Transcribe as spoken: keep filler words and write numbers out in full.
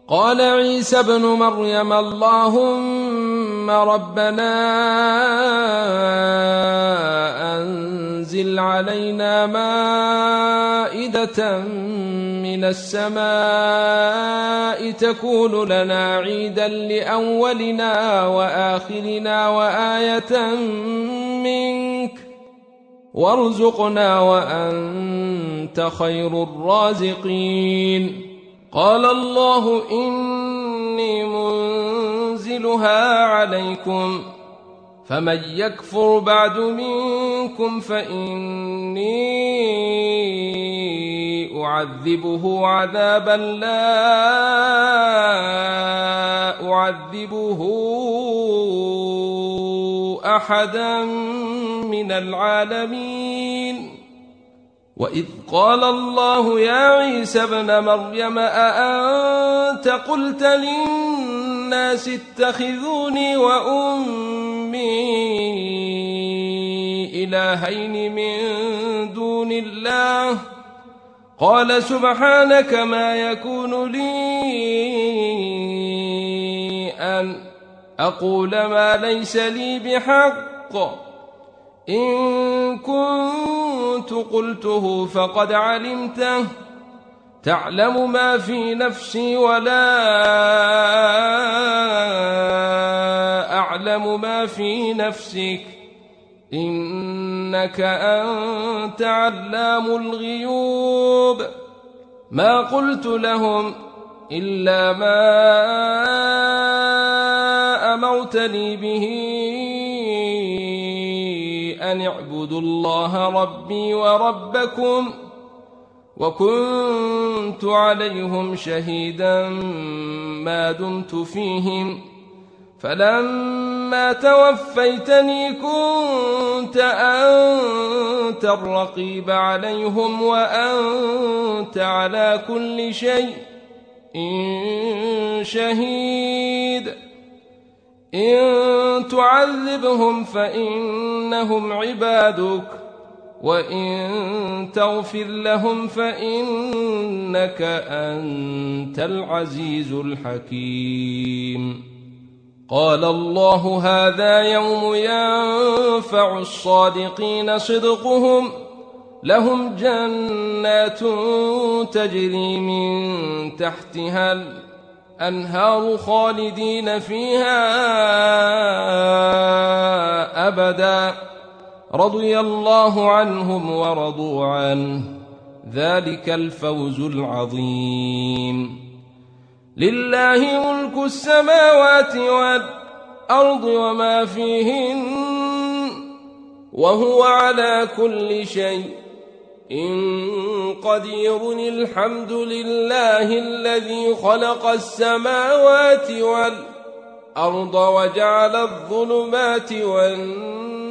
قال عيسى ابن مريم اللهم ربنا أنزل علينا مائدة من السماء تكون لنا عيدا لأولنا وآخرنا وآية منك وارزقنا وأنت خير الرازقين. قال الله إني منزلها عليكم فمن يكفر بعد منكم فإني أعذبه عذابا لا أعذبه أحدا من العالمين. وإذ قال الله يا عيسى ابن مريم أأنت قلت للناس اتخذوني وأمي إلهين من دون الله قال سبحانك ما يكون لي أن أقول ما ليس لي بحق إن كنت قلته فقد علمته تعلم ما في نفسي ولا أعلم ما في نفسك إنك أنت علام الغيوب. ما قلت لهم إلا ما أمرتني به أن اعبدوا الله ربي وربكم وكنت عليهم شهيدا ما دمت فيهم فلما توفيتني كنت أنت الرقيب عليهم وأنت على كل شيء شهيد. إن تعذبهم فإنهم عبادك وإن تغفر لهم فإنك أنت العزيز الحكيم. قال الله هذا يوم ينفع الصادقين صدقهم لهم جنات تجري من تحتها الأنهار خالدين فيها أبدا رضي الله عنهم ورضوا عنه ذلك الفوز العظيم. لله ملك السماوات والأرض وما فيهن وهو على كل شيء قدير. الحمد لله الذي خلق السماوات والأرض وجعل الظلمات والنور